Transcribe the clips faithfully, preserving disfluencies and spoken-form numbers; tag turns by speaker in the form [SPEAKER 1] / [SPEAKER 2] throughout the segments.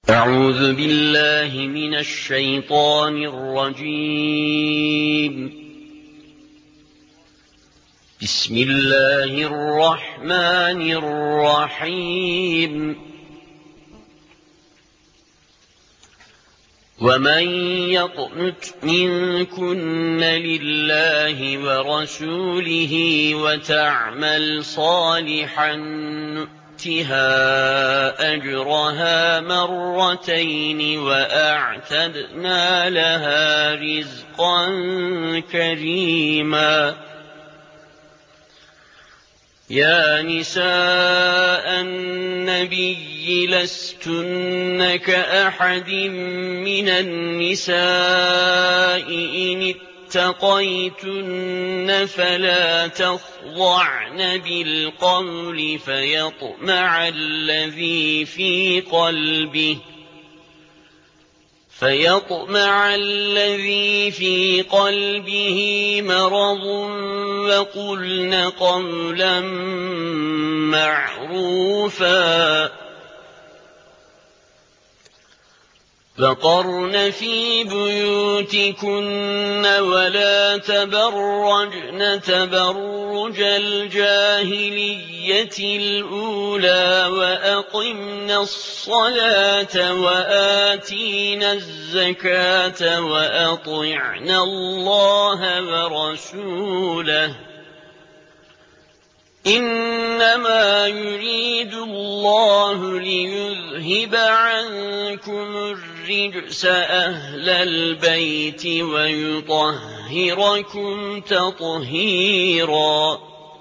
[SPEAKER 1] أعوذ بالله من الشيطان الرجيم. بسم الله الرحمن الرحيم. ومن يقنت منكن لله ورسوله وتعمل صالحا نؤتها أجرها مرتين وأعتدنا لها رزقا كريما. يا نساء النبي لستن كأحد من النساء إن اتقيتن فلا تخضعن بالقول فيطمع الذي في قلبه فيطمع الذي في قلبه مرض وقلن قولا معروفا. وقرن في بيوتكن ولا تبرجن تبرج الجاهلية الأولى وأقمنا الصلاة وآتينا الزكاة وأطعنا الله ورسوله إنما يريد الله ليذهب عنكم الرجس أهل البيت ويطهركم تطهيرا.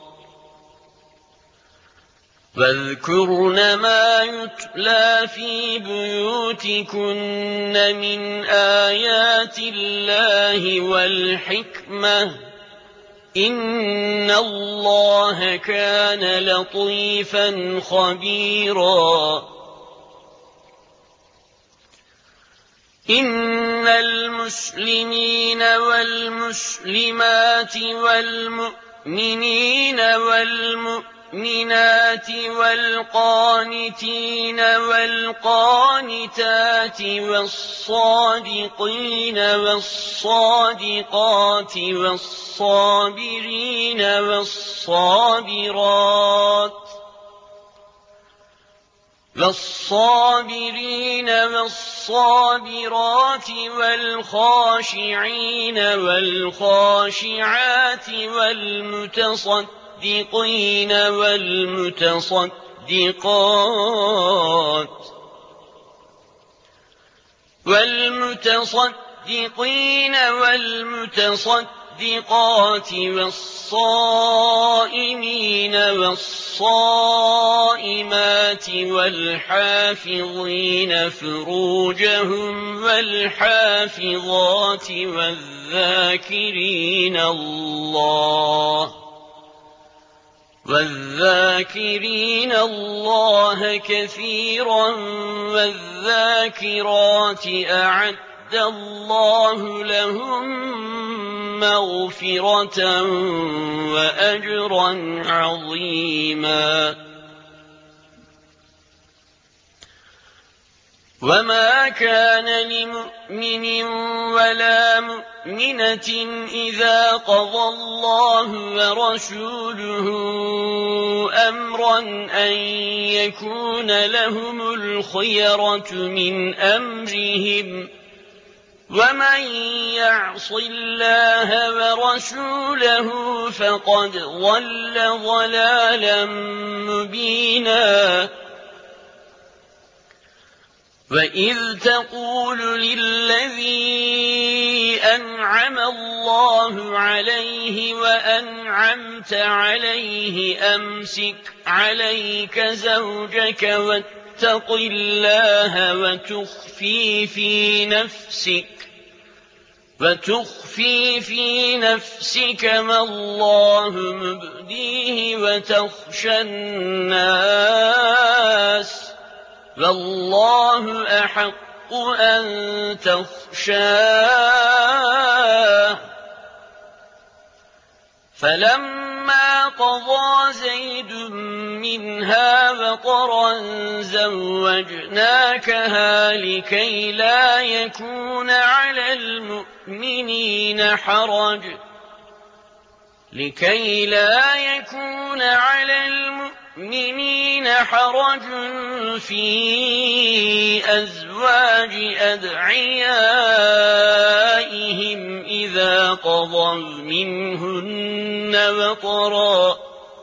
[SPEAKER 1] واذكرن ما يتلى في بيوتكن من آيات الله والحكمة إن الله كان لطيفا خبيرا. إن المسلمين والمسلمات والمؤمنين والمؤمنات والقانتين والقانتات والصادقين والصادقات والصابرين والصابرات والصابرين والصابرات والخاشعين والخاشعات والمتصدقين والمتصدقات والمتصدقين والمتصدقات والصائمين والصائمات والحافظين فروجهم والحافظات والذاكرين الله والذاكرين الله كثيرا والذاكرات أعد الله لهم مغفرة وأجرا عظيما. وما كان لمؤمن ولا مؤمنة إذا قضى الله ورسوله أمرا أن يكون لهم الخيرة من أمرهم ومن يعص الله ورسوله فقد ضل ضلالا مبينا. وإذ تقول للذي أنعم الله عليه وأنعمت عليه أمسك عليك زوجك واتق الله وتخفي في نفسك وتخفي في نفسك ما الله مبديه وتخشى الناس والله أحق أن تخشاه. فلما قضى زيد منها وطرا زوجناكها لكي لا يكون على المؤمنين حرج لكي لا يكون على المؤمنين حرج في أزواج أدعيائهم إذا قضوا منهن وطرا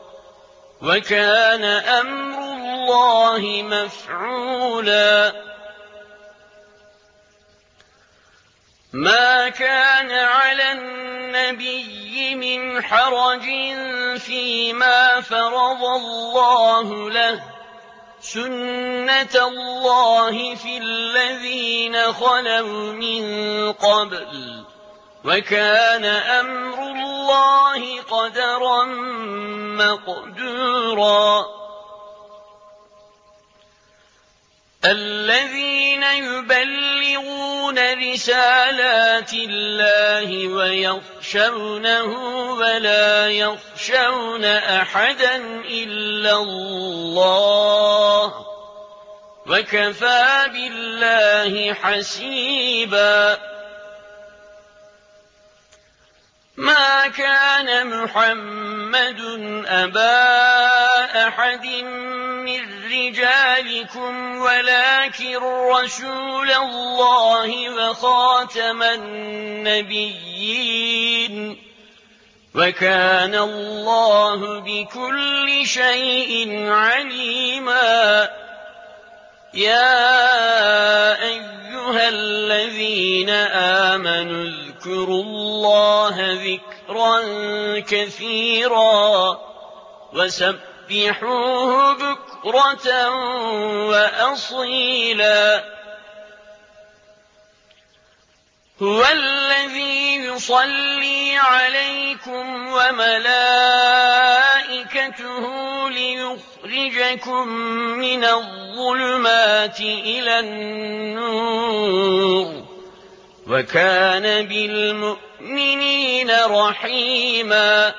[SPEAKER 1] وكان أمر الله مفعولا ما كان على النبي من حرج فيما فرض الله له سنة الله في الذين خلوا من قبل وكان أمر الله قدرا مقدورا الذين يبلغون رسالات الله ويخشونه ولا يخشون أحدا إلا الله وكفى بالله حسيبا ما كان محمد أبا أحد من رجالكم ولكن رسول الله وخاتم النبيين وكان الله بكل شيء عليما يا أيها الذين آمنوا اذكروا الله ذكرا كثيرا وسبحوه بكرة وأصيلا هو الذي يصلي عليكم وملائكته ليخرجكم من الظلمات إلى النور وكان بالمؤمنين رحيما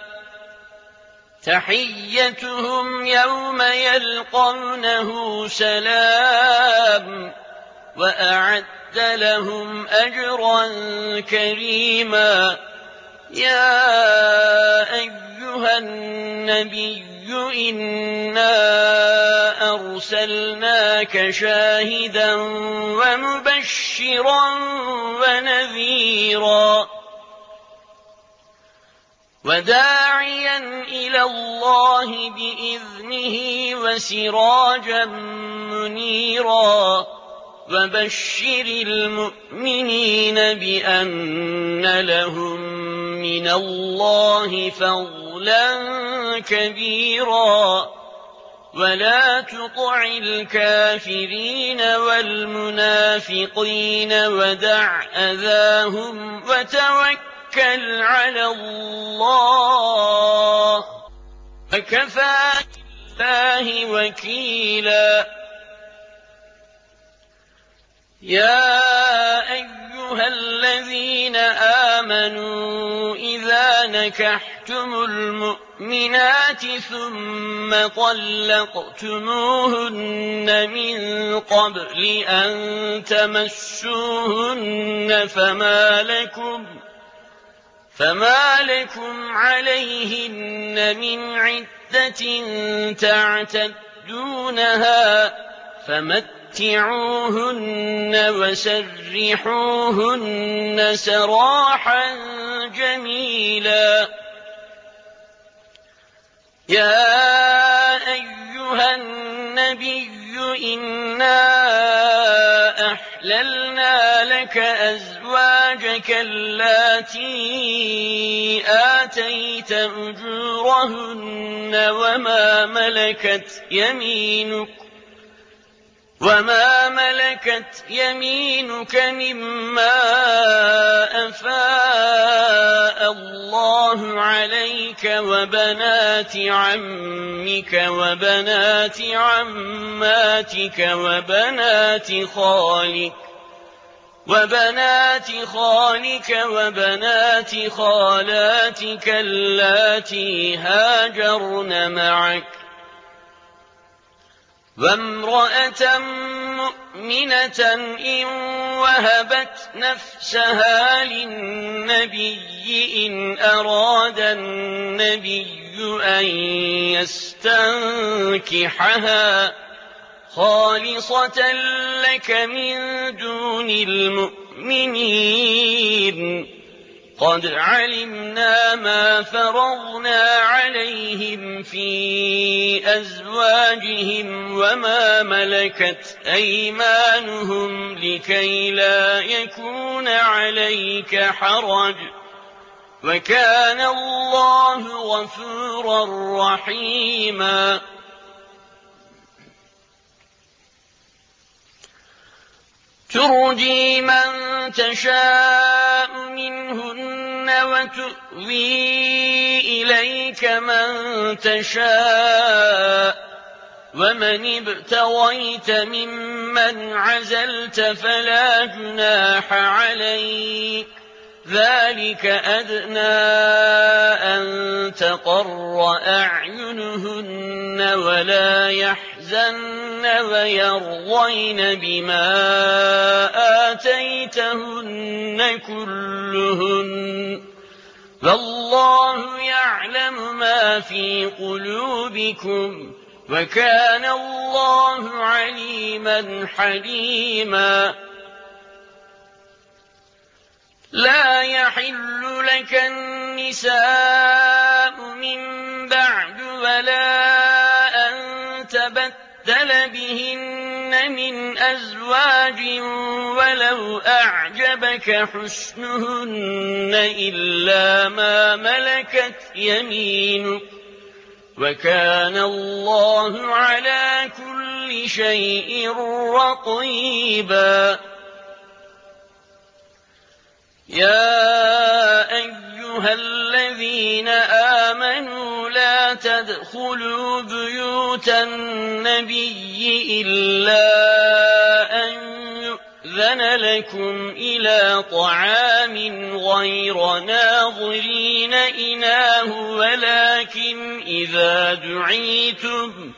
[SPEAKER 1] تحيتهم يوم يلقونه سلام وأعد لهم أجرا كريما يا أيها النبي إنا أرسلناك شاهدا ومبشرا ونذيرا وداعيا إلى الله بإذنه وسراجا منيرا وبشر المؤمنين بأن لهم من الله فضلا كبيرا ولا تطع الكافرين والمنافقين ودع أذاهم وتوكل على الله وكفى بالله وكيلا يا أيها الذين آمنوا إذا نكحتم المؤمنات ثم طلقتموهن من قبل أن تمسوهن فما لكم فما لكم عليهن من عدة تعتدونها فمتعوهن وسرحوهن سراحا جميلا يا أيها النبي إنا أحللنا لك أزواجك اللاتي آتيت أجورهن وما ملكت يمينك وما ملكت يمينك مما أفاء الله عليك وبنات عمك وبنات عماتك وبنات خالك وبنات خالك وبنات خالاتك اللاتي هاجرن معك وامرأة مؤمنة إن وهبت نفسها للنبي إن أراد النبي أن يستنكحها خالصة لك من دون المؤمنين قد علمنا ما فرضنا عليهم في أزواجهم وما ملكت أيمانهم لكي لا يكون عليك حرج وكان الله غفورا رحيما ترجي من تشاء منهن وتؤوي إليك من تشاء ومن ابتغيت ممن عزلت فلا جناح عليك ذلك أدنى أن تقر أعينهن ولا يحزن ويرضين بما آتيتهن كلهن والله يعلم ما في قلوبكم وكان الله عليما حليما لا يحل لك النساء من بعد ولا أن تبدل بهن من أزواج ولو أعجبك حسنهن إلا ما ملكت يمينك وكان الله على كل شيء رقيبا يا أيها الذين آمنوا لا تدخلوا بيوت النبي إلا أن يؤذن لكم إلى طعام غير ناظرين إناه ولكن إذا دعيتم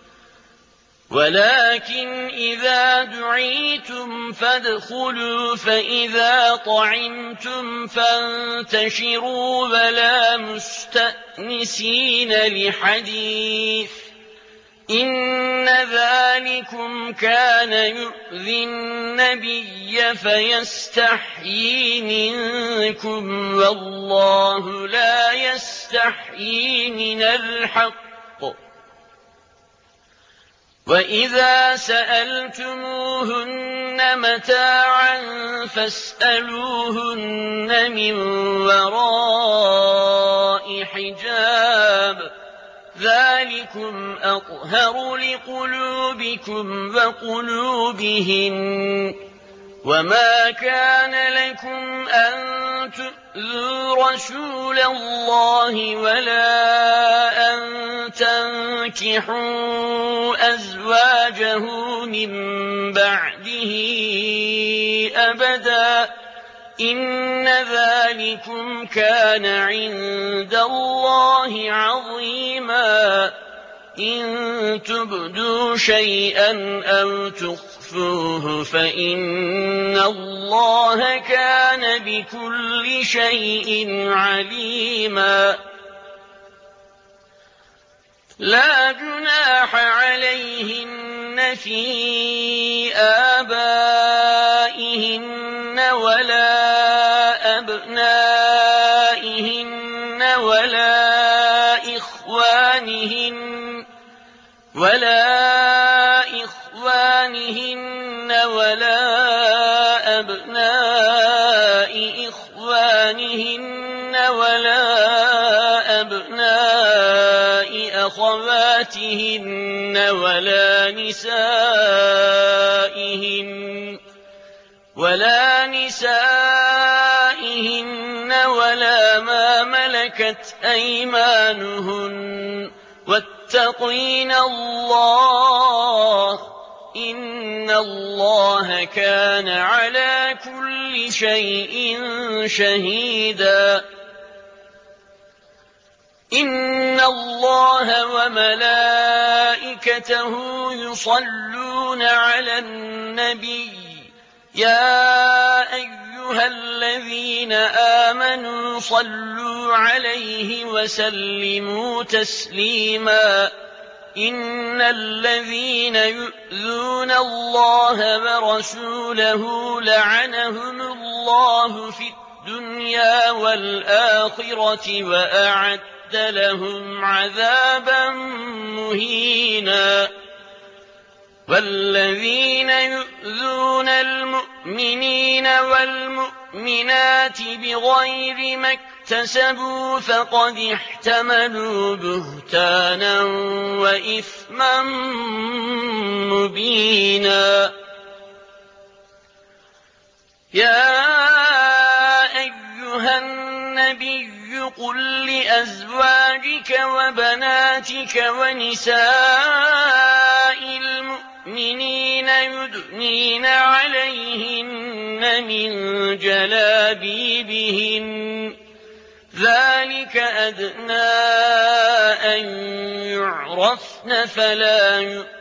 [SPEAKER 1] ولكن إذا دعيتم فادخلوا فإذا طعمتم فانتشروا ولا مستأنسين لحديث إن ذلكم كان يؤذي النبي فيستحيي منكم والله لا يستحيي من الحق وإذا سألتموهن متاعا فاسألوهن من وراء حجاب ذلكم أطهر لقلوبكم وقلوبهن وما كان لكم أن تؤذوا رسول الله ولا أن تنكحوا أزواجه من بعده أبدا إن ذلكم كان عند الله عظيما إن تبدوا شيئا أو تخفوه فإن الله كان بكل شيء عليما لا جناح عليهن في آبائهن ولا أبنائهن ولا إخوانهن ولا إخوانهن ولا أبناء إخوانهن ولا أبناء أخواتهن ولا نسائهن ولا نسائهن ولا ما ملكت أيمانهن واتقين الله إن الله كان على كل شيء شهيدا إن الله وملائكته يصلون على النبي يا أيها الذين آمنوا صلوا عليه وسلموا تسليما إن الذين يؤذون الله ورسوله لعنهم الله في الدنيا والآخرة وأعد لهم عذابا مهينا والذين يؤذون المؤمنين والمؤمنات بغير ما اكتسبوا فقد احتملوا بهتانا وإثما مبينا يا أيها النبي قل لأزواجك وبناتك ونساء المؤمنين يدنين عليهن من جلابيبهن ذلك أدنى أن يعرفن فلا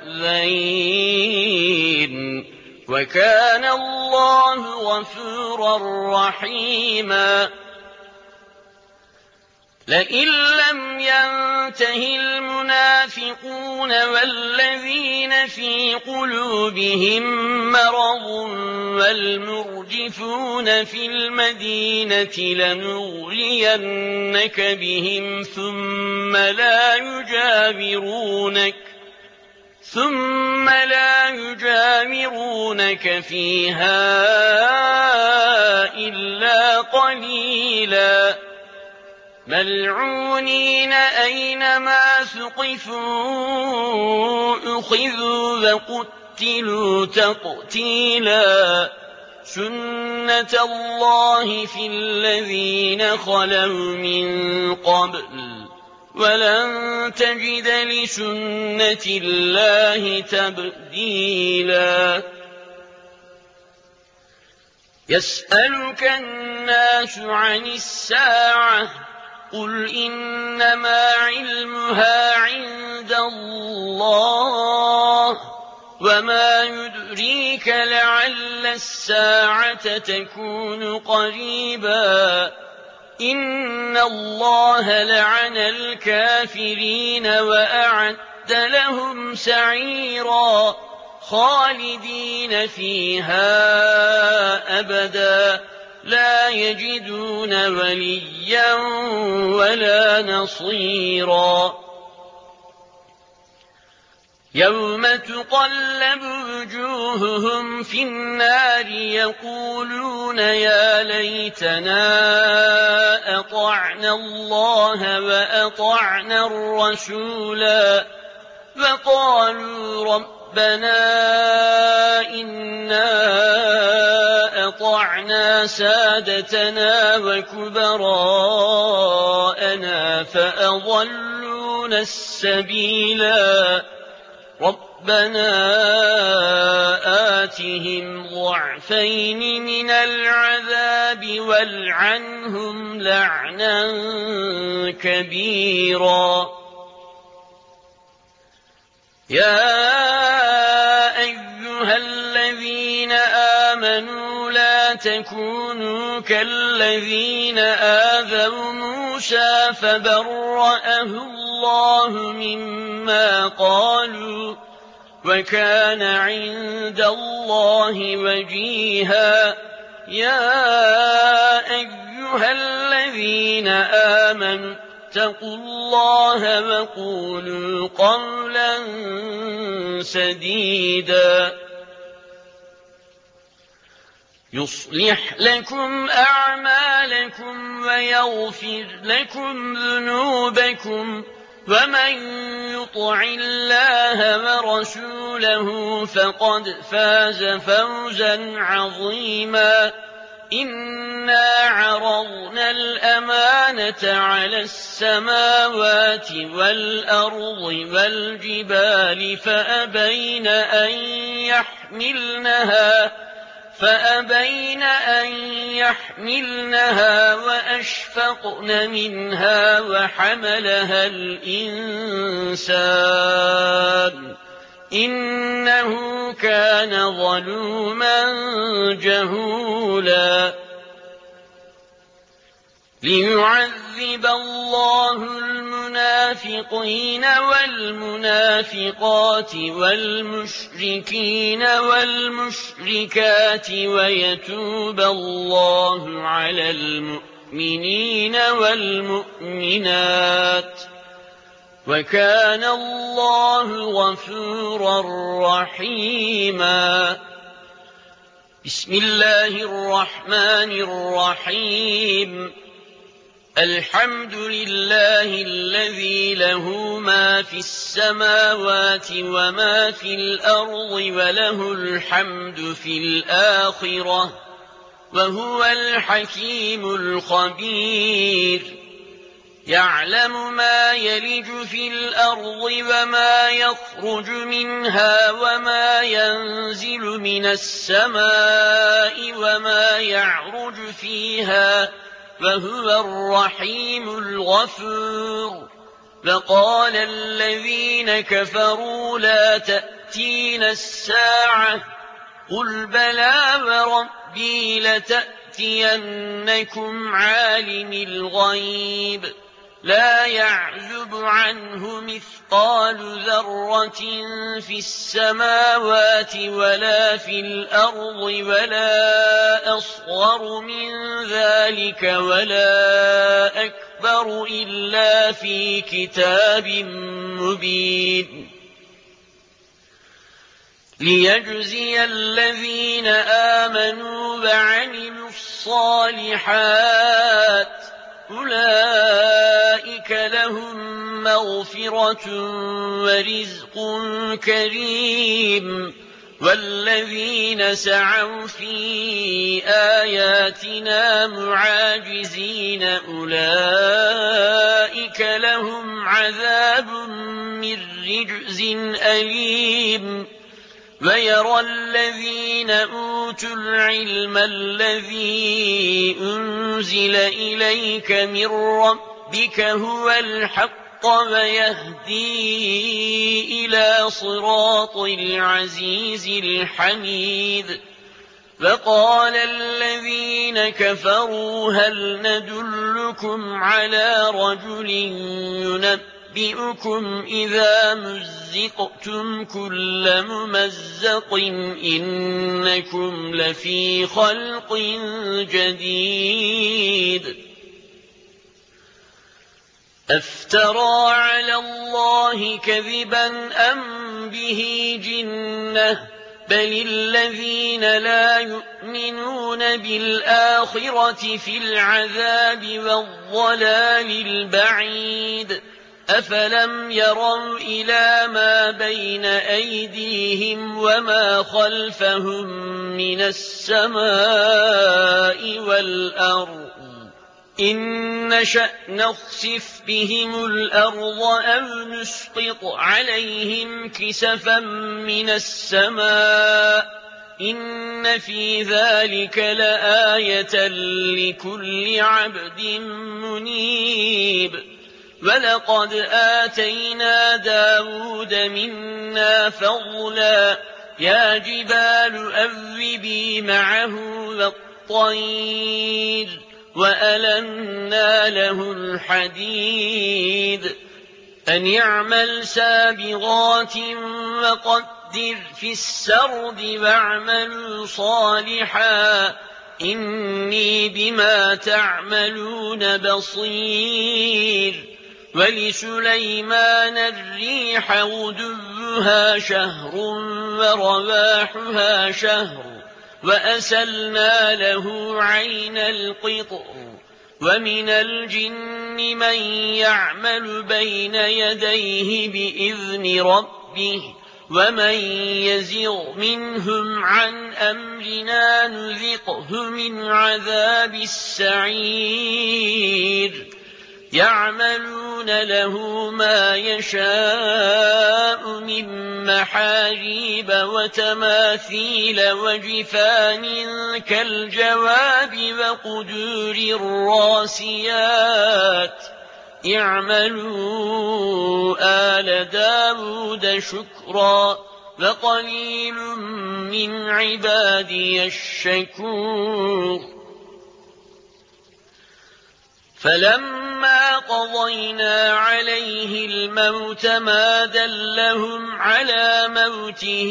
[SPEAKER 1] يؤذين وكان الله غفورا رحيما لئن لم ينته المنافقون والذين في قلوبهم مرض والمرجفون في المدينة لنغرينك بهم ثم لا يجاورونك ثم لا يجاورونك فيها إلا قليلا ملعونين أينما ثقفوا أخذوا وقتلوا تقتيلا سنة الله في الذين خلوا من قبل ولن تجد لسنة الله تبديلا يسألك الناس عن الساعة قل إنما علمها عند الله وما يدريك لعل الساعة تكون قريبا إن الله لعن الكافرين وأعد لهم سعيرا خالدين فيها أبدا لا يجدون وليا ولا نصيرا يوم تقلب وجوههم في النار يقولون يا ليتنا أطعنا الله وأطعنا الرسولا وقالوا ربنا إنا أطعنا سادتنا وكبراءنا فأضلونا السبيلا ربنا آتهم ضعفين من العذاب والعنهم لعنا كبيرا يا أيها الذين آمنوا لا تكونوا كالذين آذوا موسى فبرأه الله مما قالوا وكان عند الله وجيها يا أيها الذين آمنوا اتقوا الله وقولوا قولا سديدا يصلح لكم أعمالكم ويغفر لكم ذنوبكم ومن يطع الله ورسوله فقد فاز فوزا عظيما إنا عرضنا الأمانة على السماوات والأرض والجبال فأبين أن يحملنها فأبين أن يحملنها وأشفقن منها وحملها الإنسان إنه كان ظلوما جهولا ليعذب الله المنافقين والمنافقات والمشركين والمشركات ويتوب الله على المؤمنين والمؤمنات وكان الله غفورا رحيما. بسم الله الرحمن الرحيم. الحمد لله الذي له ما في السماوات وما في الأرض وله الحمد في الآخرة وهو الحكيم الخبير. يعلم ما يلج في الأرض وما يخرج منها وما ينزل من السماء وما يعرج فيها وهو الرحيم الغفور. فقال الذين كفروا لا تأتين الساعة قل بلى وربي لتأتينكم عالم الغيب لا يعزب عنه مثقال ذرة في السماوات ولا في الأرض ولا أصغر من ذلك ولا أكبر إلا في كتاب مبين. ليجزي الذين آمنوا وعملوا الصالحات أولئك لهم مغفرة ورزق كريم. والذين سعوا في آياتنا معاجزين أولئك لهم عذاب من رجز أليم. ويرى الذين أوتوا العلم الذي أنزل إليك من ربك هو الحق ويهدي إلى صراط العزيز الحميد. فقال الذين كفروا هل ندلكم على رجل ينبئكم إذا مزقتم كل ممزق إنكم لفي خلق جديد. أفترى على الله كذبا أم به جنة بل الذين لا يؤمنون بالآخرة في العذاب والضلال البعيد. أفلم يروا إلى ما بين أيديهم وما خلفهم من السماء والأرض إن نشأ نخسف بهم الأرض أو نسقط عليهم كسفا من السماء إن في ذلك لآية لكل عبد منيب. ولقد آتينا داود منا فضلا يا جبال أوبي معه والطير وألنا له الحديد أن يعمل سابغات وقدر في السرد واعملوا صالحا إني بما تعملون بصير. ولسليمان الريح غدوها شهر ورواحها شهر وأسلنا له عين القطر ومن الجن من يعمل بين يديه بإذن ربه ومن يزغ منهم عن أمرنا نذقه من عذاب السعير يعملون له ما يشاء من محاريب وتماثيل وجفان كالجواب وقدور الراسيات اعملوا آل داود شكرا وقليل من عبادي الشكور فلما قضينا عليه الموت ما دلهم على موته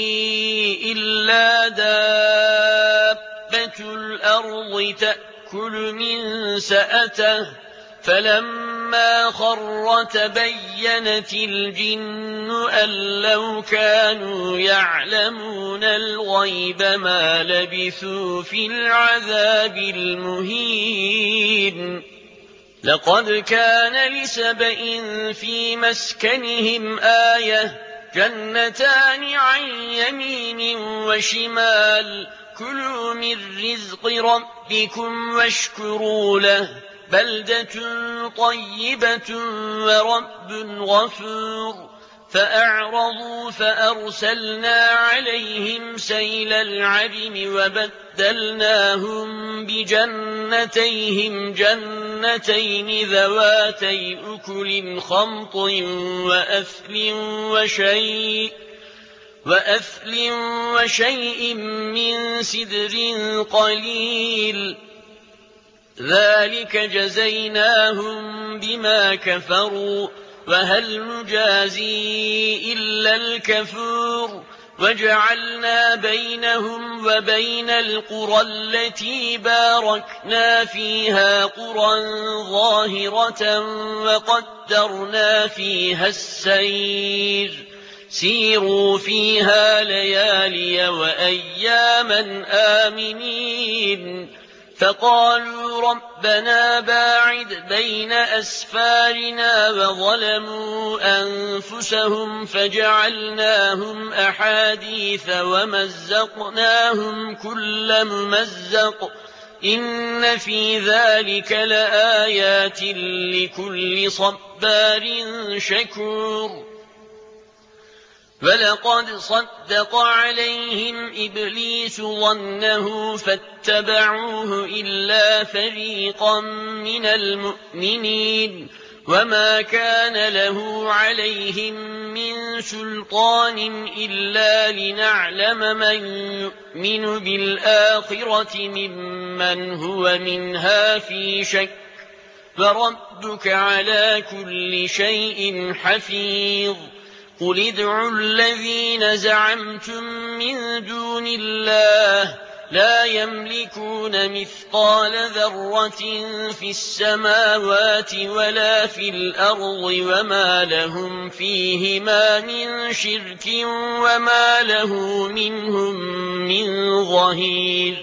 [SPEAKER 1] إلا دابة الأرض تأكل من سأته فلما خر تبينت الجن أن لو كانوا يعلمون الغيب ما لبثوا في العذاب المهين لقد كان لسبإ في مسكنهم آية جنتان عن يمين وشمال كلوا من رزق ربكم واشكروا له بلدة طيبة ورب غفور فأعرضوا فأرسلنا عليهم سيل العرم وبدلناهم بجنتيهم جنتين ذواتي أكل خمط وأثل وشيء وأثل وشيء من سدر قليل ذلك جزيناهم بما كفروا وهل نجازي إلا الكفور وجعلنا بينهم وبين القرى التي باركنا فيها قرى ظاهرة وقدرنا فيها السير سيروا فيها ليالي وأياما آمنين فقالوا ربنا باعد بين أسفارنا وظلموا أنفسهم فجعلناهم أحاديث ومزقناهم كل ممزق إن في ذلك لآيات لكل صبار شكور ولقد صدق عليهم إبليس ظنه فاتبعوه إلا فريقا من المؤمنين وما كان له عليهم من سلطان إلا لنعلم من يؤمن بالآخرة ممن هو منها في شك فربك على كل شيء حفيظ قل ادعوا الذين زعمتم من دون الله لا يملكون مثقال ذرة في السماوات ولا في الأرض وما لهم فيهما من شرك وما له منهم من ظهير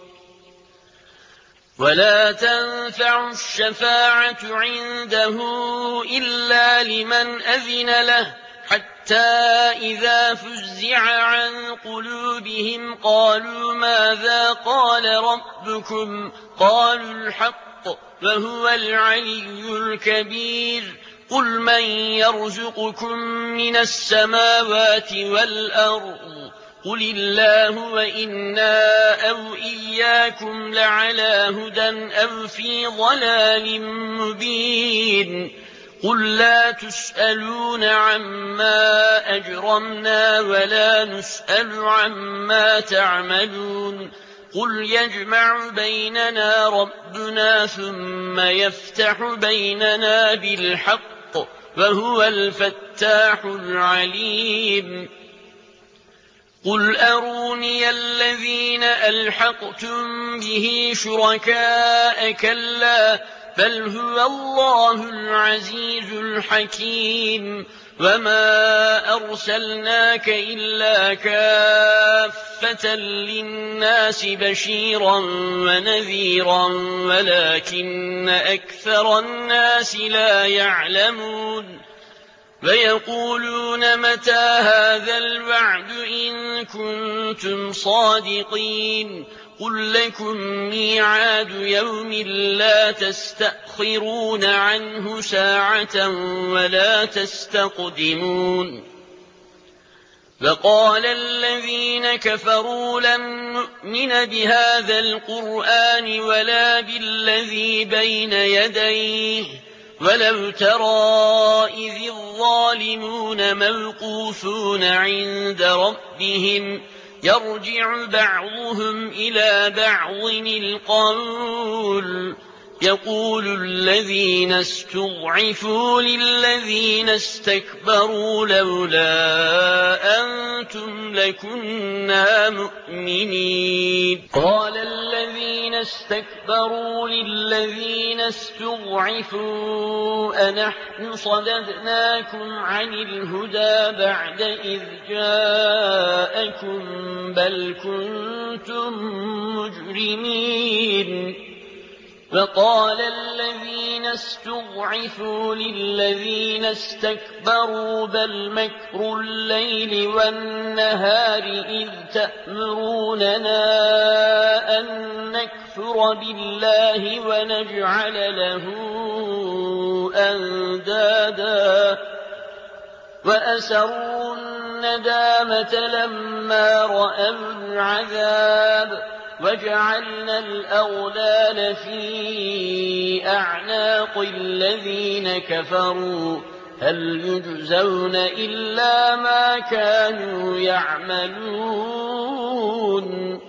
[SPEAKER 1] ولا تنفع الشفاعة عنده إلا لمن أذن له حتى إذا فزع عن قلوبهم قالوا ماذا قال ربكم قالوا الحق وهو العلي الكبير قل من يرزقكم من السماوات والأرض قل الله وإنا أو إياكم لعلى هدى أو في ضلال مبين قل لا تسألون عما أجرمنا ولا نسأل عما تعملون قل يجمع بيننا ربنا ثم يفتح بيننا بالحق وهو الفتاح العليم قل أروني الذين ألحقتم به شركاء كلا بل هو الله العزيز الحكيم وما أرسلناك إلا كافة للناس بشيرا ونذيرا ولكن أكثر الناس لا يعلمون فيقولون متى هذا الوعد إن كنتم صادقين قل لكم ميعاد يوم لا تستأخرون عنه ساعة ولا تستقدمون فقال الذين كفروا لن نؤمن بهذا القرآن ولا بالذي بين يديه ولو ترى إذ الظالمون موقوفون عند ربهم يرجع بعضهم إلى بعض القول يقول الذين استضعفوا للذين استكبروا لولا أنتم لكنا مؤمنين قال الذين استكبروا للذين استضعفوا أنحن صددناكم عن الهدى بعد إذ جاءكم بل كنتم مجرمين فقال الذين استضعفوا للذين استكبروا بل مكر الليل والنهار إذ تأمروننا أن نكفر بالله ونجعل له أندادا وأسروا الندامة لما رأوا العذاب وجعلنا الأغلال في أعناق الذين كفروا هل يجزون إلا ما كانوا يعملون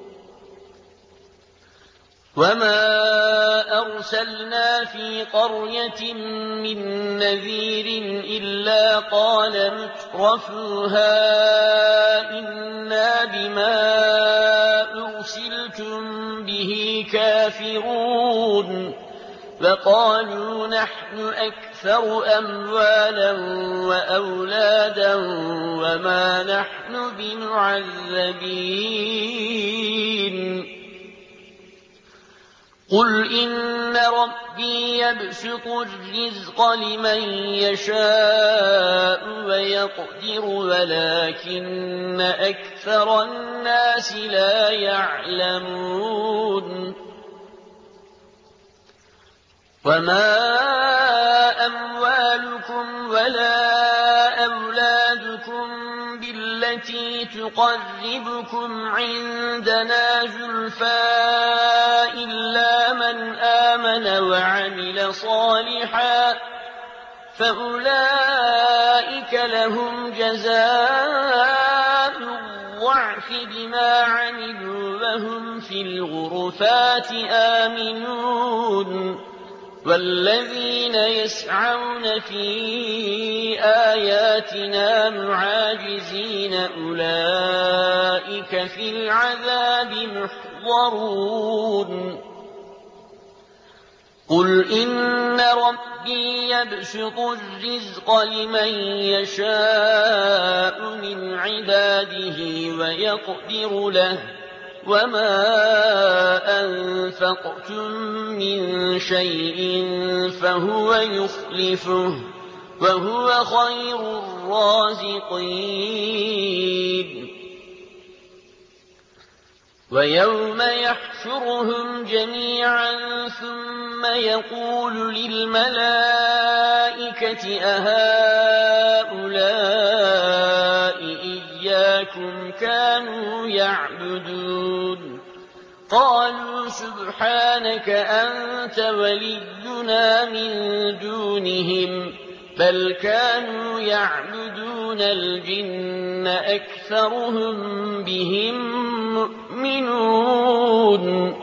[SPEAKER 1] وما أرسلنا في قرية من نذير إلا قال مترفوها إنا بما أرسلتم به كافرون فقالوا نحن أكثر أموالا وأولادا وما نحن بمعذبين قل إن ربي يبسط الرزق لمن يشاء ويقدر ولكن أكثر الناس لا يعلمون وما أموالكم ولا أولادكم بالتي تقربكم عندنا زلفى إلا من آمن وعمل صالحا فأولئك لهم جزاء الضعف بما عملوا وهم في الغرفات آمنون والذين يسعون في آياتنا معاجزين أولئك في العذاب محضرون قل إن ربي يبسط الرزق لمن يشاء من عباده ويقدر له وما أنفقتم من شيء فهو يخلفه وهو خير الرازقين ويوم يحشرهم جميعا ثم يقول للملائكة أهؤلاء إياكم كانوا يعبدون قالوا سبحانك أنت ولينا من دونهم بل كانوا يعبدون الجن أكثرهم بهم مؤمنون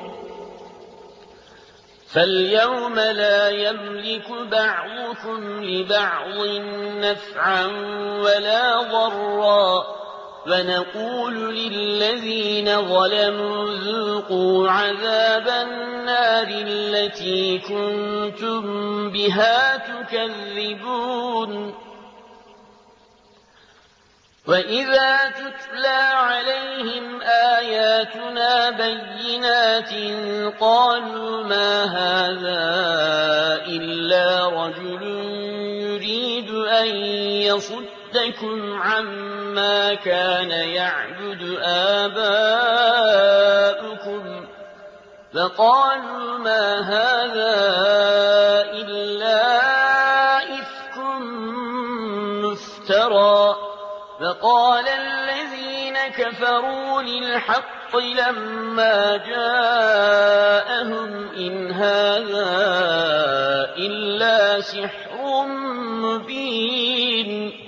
[SPEAKER 1] فاليوم لا يملك بعضكم لبعض نفعا ولا ضرا ونقول للذين ظلموا ذوقوا عذاب النار التي كنتم بها تكذبون وإذا تتلى عليهم آياتنا بينات قالوا ما هذا إلا رجل يريد أن يصدكم عما كان يعبد آباؤكم فقالوا ما هذا إلا إفك مفترى فقال الذين كفروا للحق لما جاءهم إن هذا إلا سحر مبين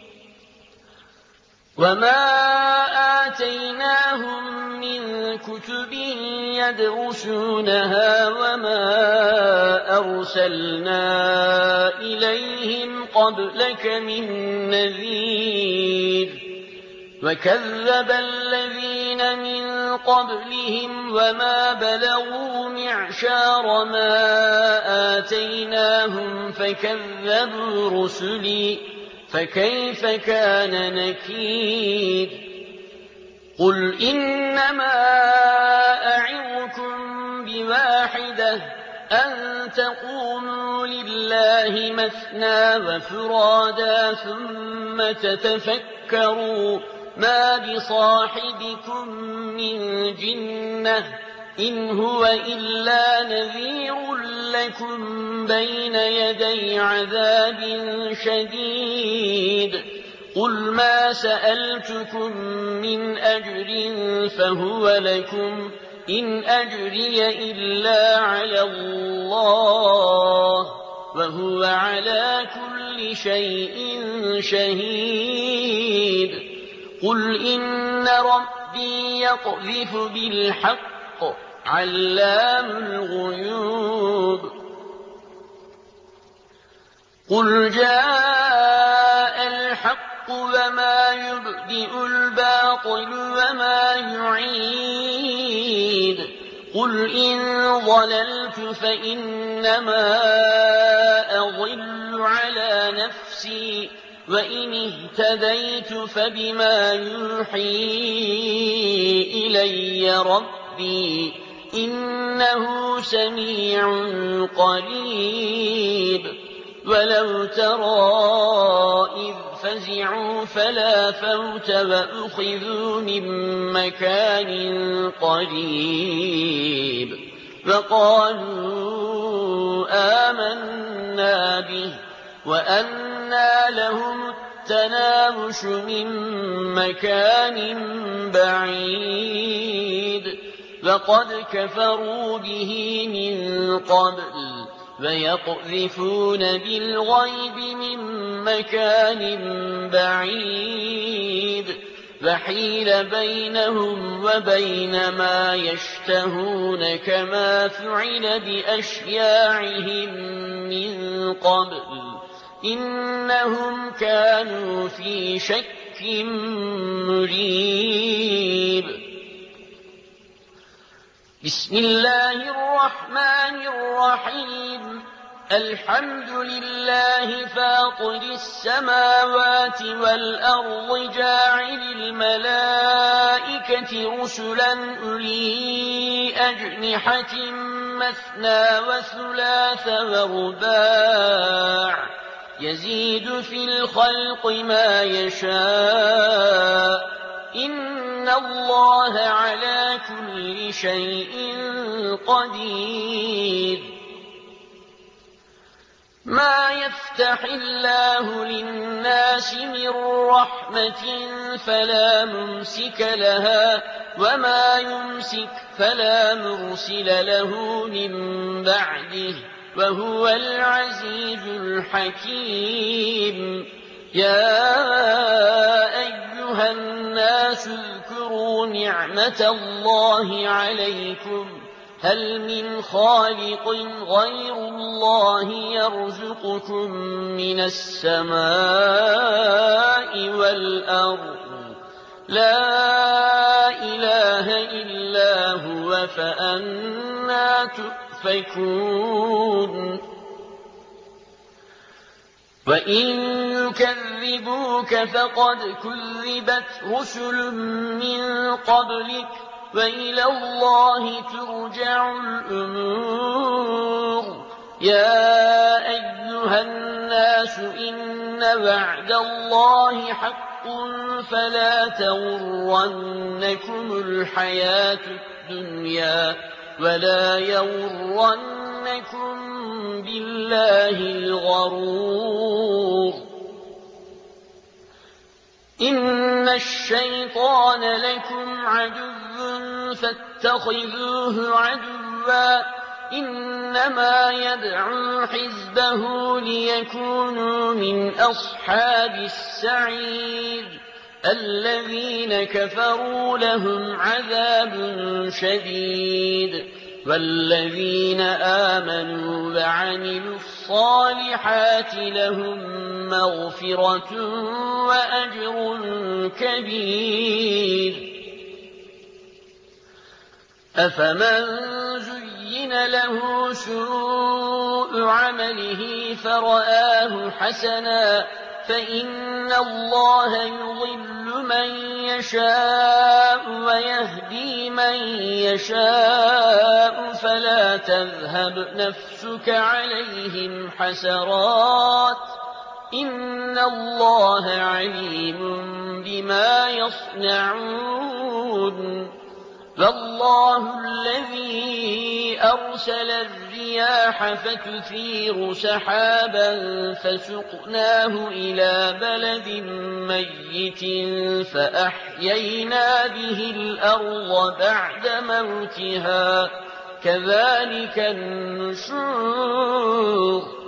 [SPEAKER 1] وما آتيناهم من كتب يدرسونها وما أرسلنا إليهم قبلك من نذير وكذب الذين من قبلهم وما بلغوا معشار ما آتيناهم فكذبوا رسلي فكيف كان نكير قل إنما أعظكم بواحدة أن تقوموا لله مثنى وفرادا ثم تتفكروا ما بصاحبكم من جنة إن هو إلا نذير لكم بين يدي عذاب شديد قل ما سألتكم من أجر فهو لكم إن أجري إلا على الله وهو على كل شيء شهيد قل إن ربي يقذف بالحق علام الغيوب قل جاء الحق وما يبدئ الباطل وما يعيد قل إن ضللت فإنما أضل على نفسي وإن اهتديت فبما يوحي إلي ربي إنه سميع قريب ولو ترى إذ فزعوا فلا فوت وأخذوا من مكان قريب فقالوا آمنا به وأنى لهم التناوش من مكان بعيد وقد كفروا به من قبل ويقذفون بالغيب من مكان بعيد وحيل بينهم وبين ما يشتهون كما فعل بأشياعهم من قبل إنهم كانوا في شك مريب بسم الله الرحمن الرحيم الحمد لله فاطر السماوات والأرض جاعل الملائكة رسلا أولي أجنحة مثنى وثلاث ورباع يزيد في الخلق ما يشاء إن الله على كل شيء قدير ما يفتح الله للناس من رحمة فلا ممسك لها وما يمسك فلا مرسل له من بعده وهو العزيز الحكيم يا أيها الناس اذكروا نعمة الله عليكم هل من خالق غير الله يرزقكم من السماء والأرض لا إله إلا هو فأنى تؤفكون وإن يكذبوك فقد كذبت رسل من قبلك وإلى الله ترجع الأمور يا أيها الناس إنا وعد الله حق فلا تغرنكم الحياة الدنيا ولا يغرنكم بالله الغرور إن الشيطان لكم عدو فاتخذوه عدوا إنما يدعو حزبه ليكونوا من أصحاب السعير الذين كفروا لهم عذاب شديد والذين آمنوا وعملوا الصالحات لهم مغفرة وأجر كبير أفمن زين له سوء عمله فرآه حسنا فإن الله يضل من يشاء ويهدي من يشاء فلا تذهب نفسك عليهم حسرات إن الله عليم بما يصنعون فالله الذي أرسل الرياح فتثير سحابا فسقناه إلى بلد ميت فأحيينا به الأرض بعد موتها كذلك النشور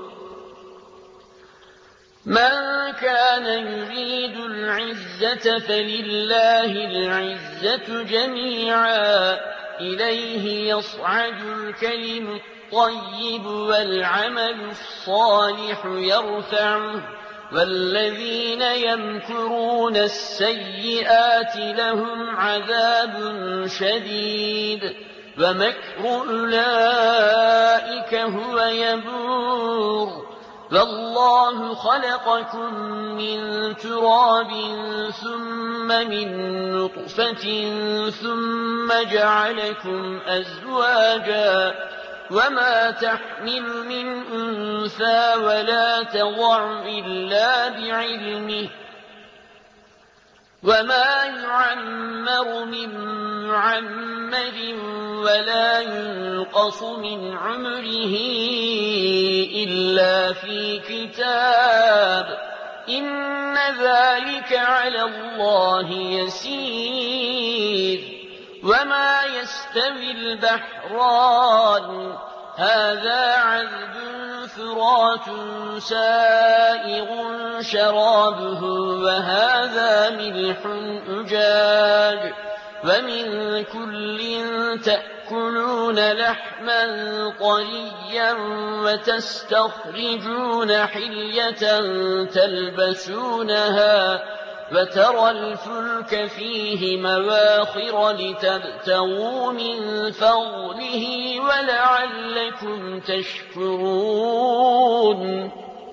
[SPEAKER 1] من كان يريد العزة فلله العزة جميعا إليه يصعد الكلم الطيب والعمل الصالح يرفعه والذين يمكرون السيئات لهم عذاب شديد ومكر أولئك هو يبور فالله خلقكم من تراب ثم من نطفة ثم جعلكم أزواجا وما تحمل من أنثى ولا تضع إلا بعلمه وما يعمر من معمر ولا ينقص من عمره إلا في كتاب إن ذلك على الله يسير وما يستوي البحران هذا عذب فرات سائغ شرابه وهذا ملح أجاج ومن كل تأكلون لحما طريا وتستخرجون حلية تلبسونها وترى الفلك فيه مواخر لتبتغوا من فضله ولعلكم تشكرون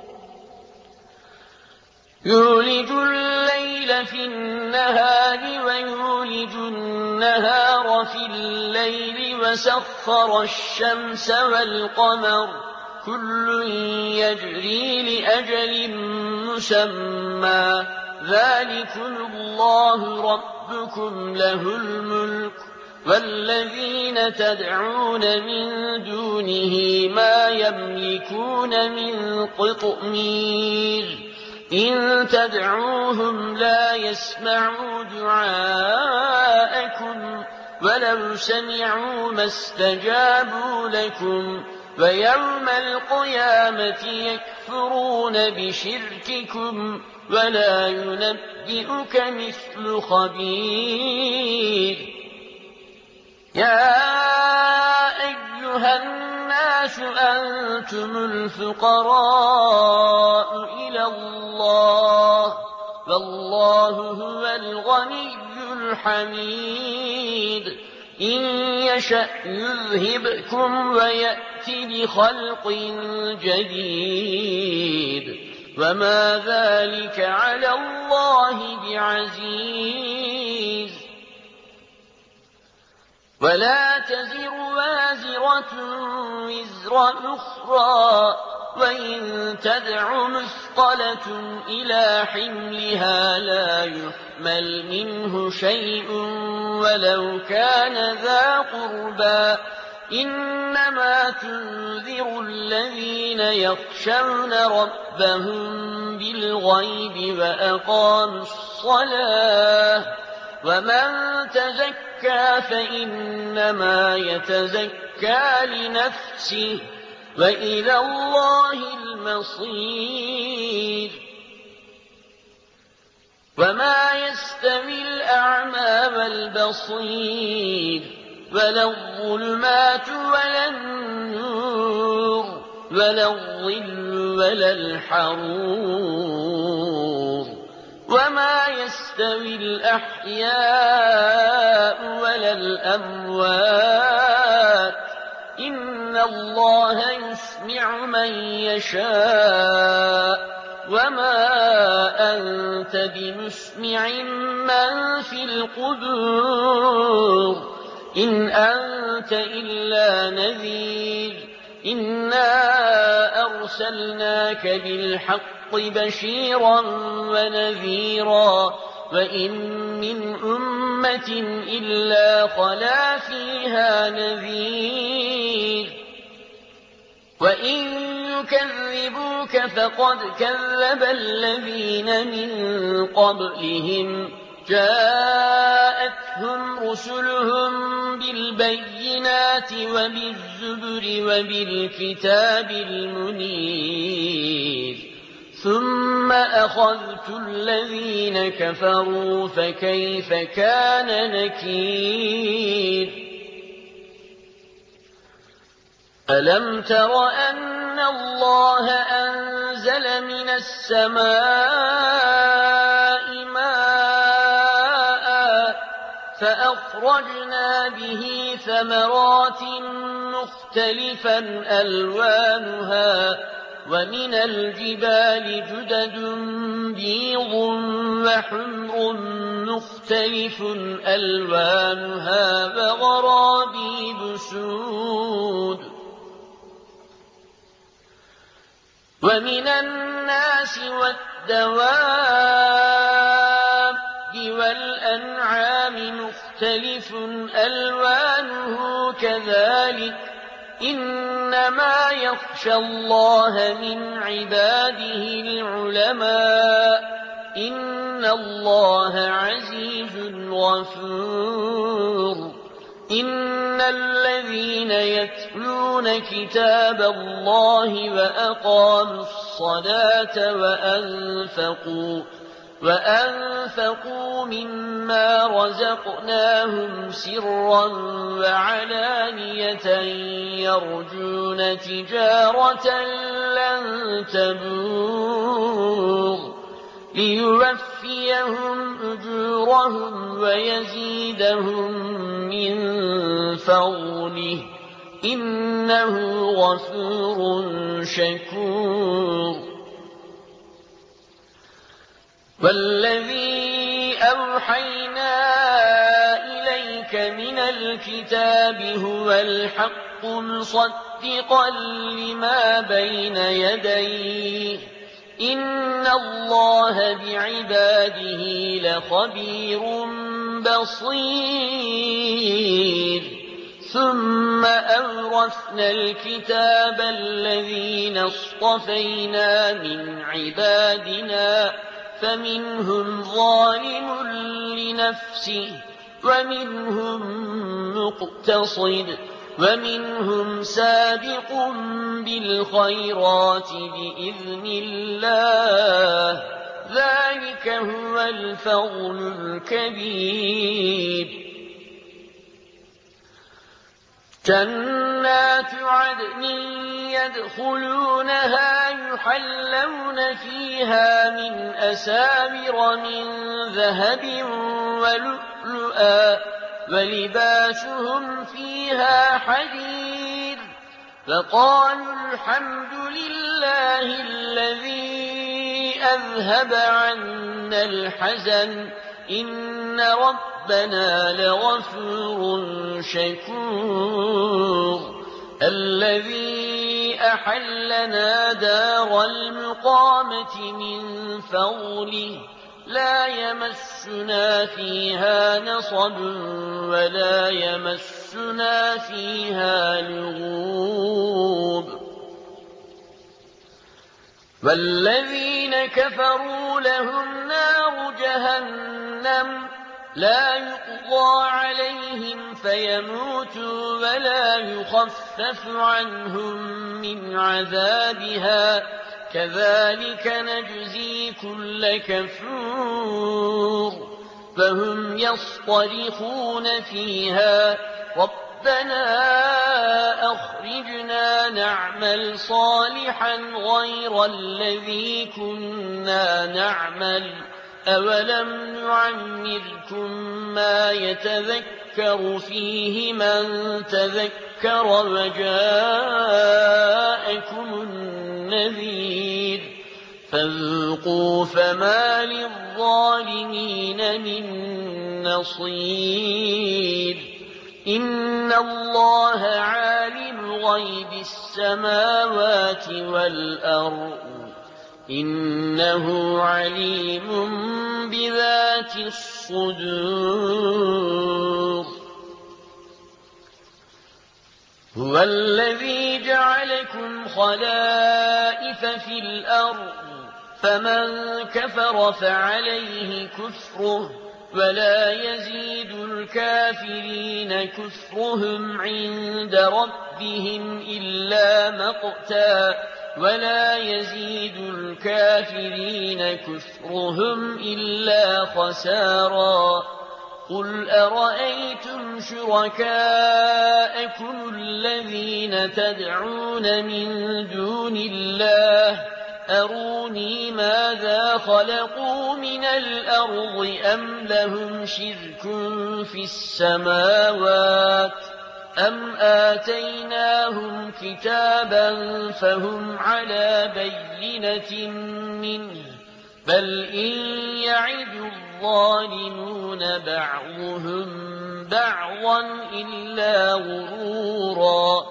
[SPEAKER 1] يولج الليل في النهار ويولج النهار في الليل وسخر الشمس والقمر كل يجري لأجل مسمى ذلكم الله ربكم له الملك والذين تدعون من دونه ما يملكون من قطمير إن تدعوهم لا يسمعوا دعاءكم ولو سمعوا ما استجابوا لكم ويوم القيامة يكفرون بشرككم ولا ينبئك مثل خبير يا أيها الناس أنتم الفقراء إلى الله فالله هو الغني الحميد إن يشأ يذهبكم ويأتي بخلق جديد وما ذلك على الله بعزيز ولا تزر وازرة وزر أخرى وإن تدع مثقلة إلى حملها لا يحمل منه شيء ولو كان ذا قربى إنما تنذر الذين يخشون ربهم بالغيب وأقاموا الصلاة ومن تزكى فإنما يتزكى لنفسه وإلى الله المصير وما يستوي الأعمى والبصير ولا الظلمات ولا النور ولا الظل ولا الحرور وما يستوي الأحياء ولا الأموات إن الله يسمع من يشاء وما أنت بمسمع من في القبور إن أنت إلا نذير إنا أرسلناك بالحق بشيرا ونذيرا وإن من أمة إلا خلا فيها نذير وإن يكذبوك فقد كذب الذين من قبلهم جاءتهم رسلهم بالبينات وبالزبر وبالكتاب المنير ثم أخذت الذين كفروا فكيف كان نكير ألم تر أن الله أنزل من السماء ماء فأخرجنا به ثمرات مختلفا ألوانها ومن الجبال جدد بيض وحمر مختلف ألوانها وغرابيب سود ومن الناس والدواب والأنعام مختلف ألوانه كذلك إنما يخشى الله من عباده العلماء إن الله عزيز غفور إن الذين يتلون كتاب الله وأقاموا الصلاة وأنفقوا وأنفقوا مما رزقناهم سرا وعلانية يرجون تجارة لن تبور ليوفيهم أجورهم ويزيدهم من فضله إنه غفور شكور والذي أوحينا إليك من الكتاب هو الحق مصدقا لما بين يديه إن الله بعباده لخبير بصير ثم أورثنا الكتاب الذين اصطفينا من عبادنا فمنهم ظالم لنفسه ومنهم مقتصد ومنهم سابق بالخيرات بإذن الله ذلك هو الفضل الكبير جنات عدن يدخلونها يحلون فيها من أساور من ذهب ولؤلؤا ولباسهم فيها حرير فقالوا الحمد لله الذي أذهب عنا الحزن إن ربنا لغفور شكور الذي أحلنا دار المقامة من فضله لا يمسنا فيها نصب ولا يمسنا فيها لغوب والذين كفروا لهم نار جهنم لا يقضى عليهم فيموتوا ولا يخفف عنهم من عذابها كذلك نجزي كل كفور فهم يصطرخون فيها ربنا أخرجنا نعمل صالحا غير الذي كنا نعمل أولم نعمركم ما يتذكر فيه من تذكر وجاءكم النذير فذوقوا فما للظالمين من نصير إن الله عالم غيب السماوات والأرض إنه عليم بذات الصدور هو الذي جعلكم خلائف في الأرض فمن كفر فعليه كفره ولا يزيد الكافرين كفرهم عند ربهم إلا مقتا ولا يزيد الكافرين كفرهم إلا خسارا قل أرأيتم شركاءكم الذين تدعون من دون الله أروني ماذا خلقوا من الأرض أم لهم شرك في السماوات أم آتيناهم كتابا فهم على بينة منه بل إن يعد الظالمون بعضهم بعضا إلا غرورا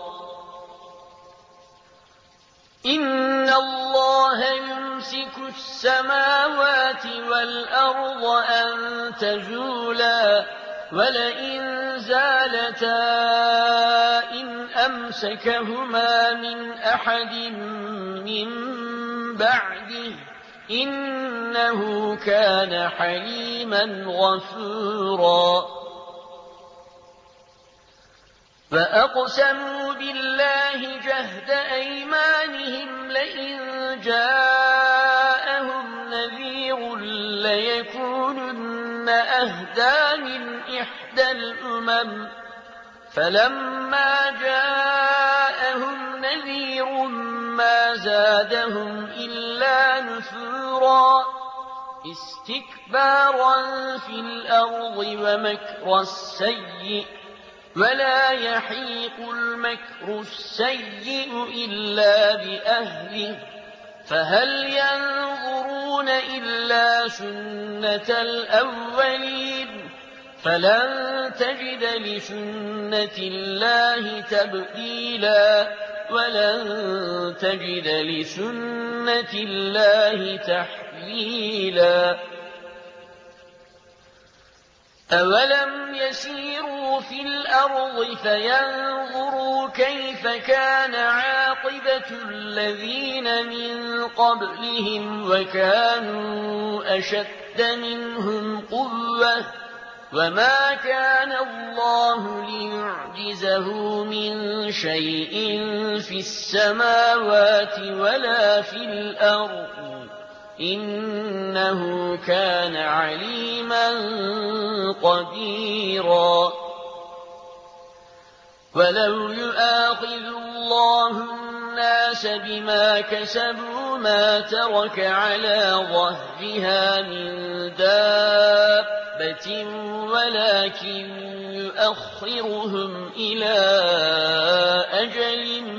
[SPEAKER 1] إن الله يمسك السماوات والأرض أن تزولا ولئن زالتا إن أمسكهما من أحد من بعده إنه كان حليما غفورا فأقسموا بالله جهد أيمانهم لئن جاءهم نذير ليكونن أهدى من إحدى الأمم فلما جاءهم نذير ما زادهم إلا نفورا استكبارا في الأرض ومكر السيء ولا يحيق المكر السيء إلا بأهله فهل ينظرون إلا سنة الأولين فلن تجد لسنة الله تبديلا ولن تجد لسنة الله تحويلا أولم يسيروا في الأرض فينظروا كيف كان عاقبة الذين من قبلهم وكانوا أشد منهم قوة وما كان الله ليعجزه من شيء في السماوات ولا في الأرض إنه كان عليما قديرا ولو يؤاخذ الله الناس بما كسبوا ما ترك على ظهرها من دابة ولكن يؤخرهم إلى أجل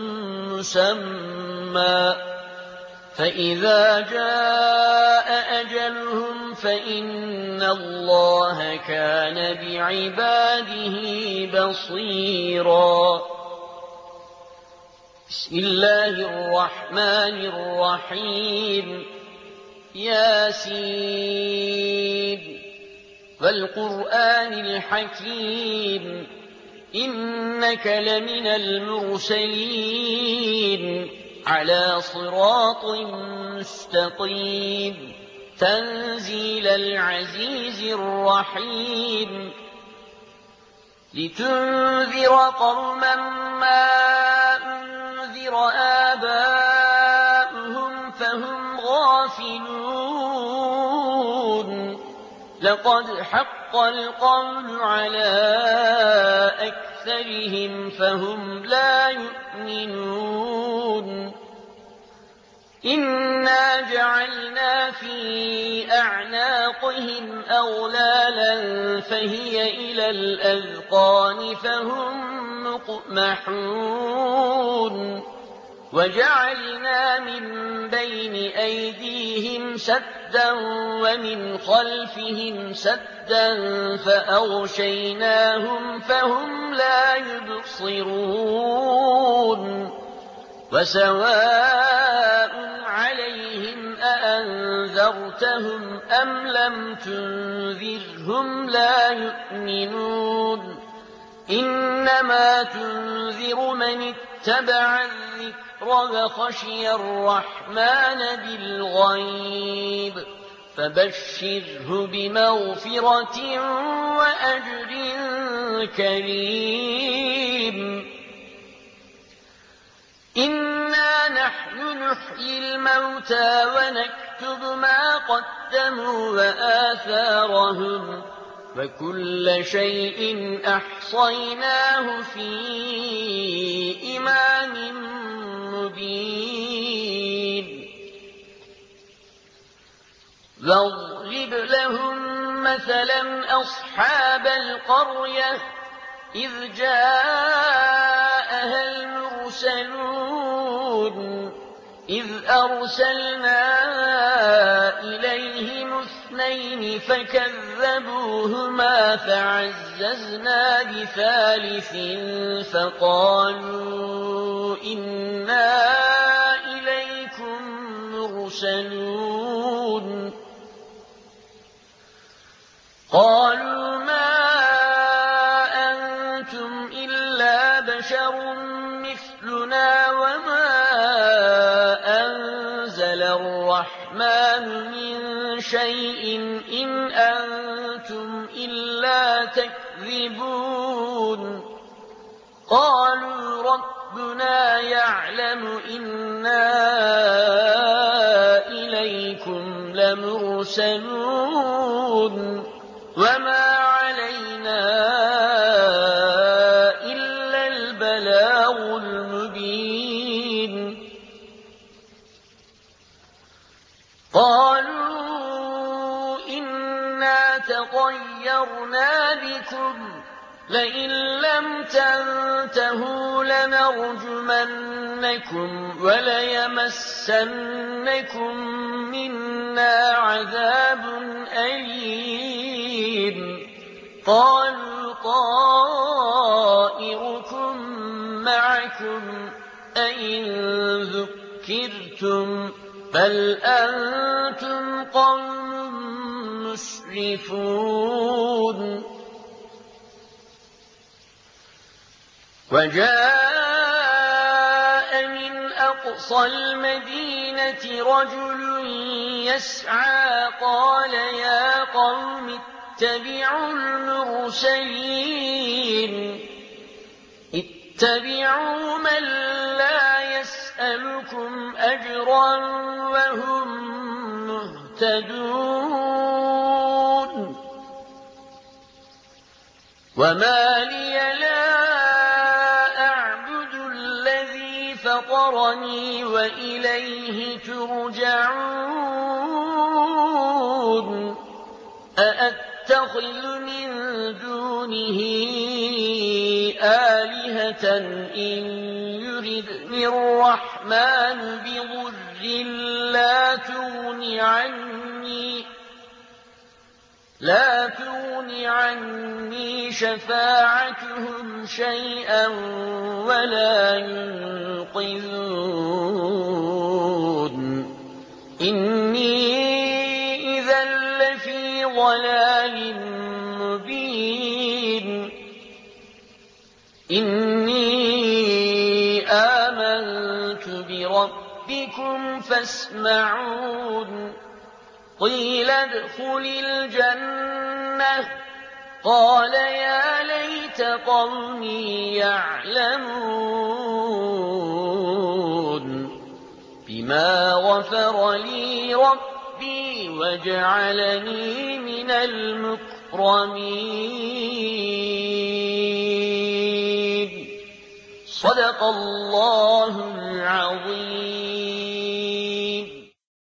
[SPEAKER 1] مسمى فإذا جاء أجلهم فإن الله كان بعباده بصيرا بسم بسم الله الرحمن الرحيم ياسين والقرآن الحكيم إنك لمن المرسلين على صراط مستقيم تنزيل العزيز الرحيم لتنذر قوما ما أنذر آباؤهم فهم غافلون لقد حق القول على أكثرهم فهم لا يؤمنون إنا جعلنا في أعناقهم أغلالا فهي إلى الأذقان فهم مقمحون وجعلنا من بين أيديهم سدا ومن خلفهم سدا فأغشيناهم فهم لا يبصرون وسواء عليهم أأنذرتهم أم لم تنذرهم لا يؤمنون إنما تنذر من اتبع الذكر وخشي الرحمن بالغيب فبشره بمغفرة وأجر كريم إنا نحن نحيي الموتى ونكتب ما قدموا وآثارهم وكل شيء أحصيناه في إمام مبين واضرب لهم مثلا أصحاب القرية إذ جاءها المرسلون إذ أرسلنا إليهم اثنين فكذبوهما فعززنا بثالث فقالوا إنا إليكم مرسلون قالوا ما أنتم إلا بشر مثلنا وما أنزل الرحمن من شيء إن أنتم إلا تكذبون قالوا ربنا يعلم إنا إليكم لمرسلون وما علينا إلا البلاغ المبين قالوا إنا تطيرنا بكم لئن لم تنتهوا لنرجمنكم وليمسنكم منا عذاب أليم قالوا طائركم معكم أئن ذكرتم بل أنتم قوم مسرفون وجاء من أقصى المدينة رجل يسعى قال يا قوم اتبعوا المرسلين اتبعوا من لا يسألكم أجرا وهم مهتدون وما لي لا فطرني وإليه ترجعون أأتخذ من دونه آلهة إن يردني الرحمن بضر لا تغن عني لا تغن عني شفاعتهم شيئا ولا ينقذون يوقظون إني إذا لفي ضلال مبين إني آمنت بربكم فاسمعون قيل ادخل الجنة قال يا ليت قومي يعلمون بما غفر لي ربي وجعلني من المكرمين صدق الله العظيم.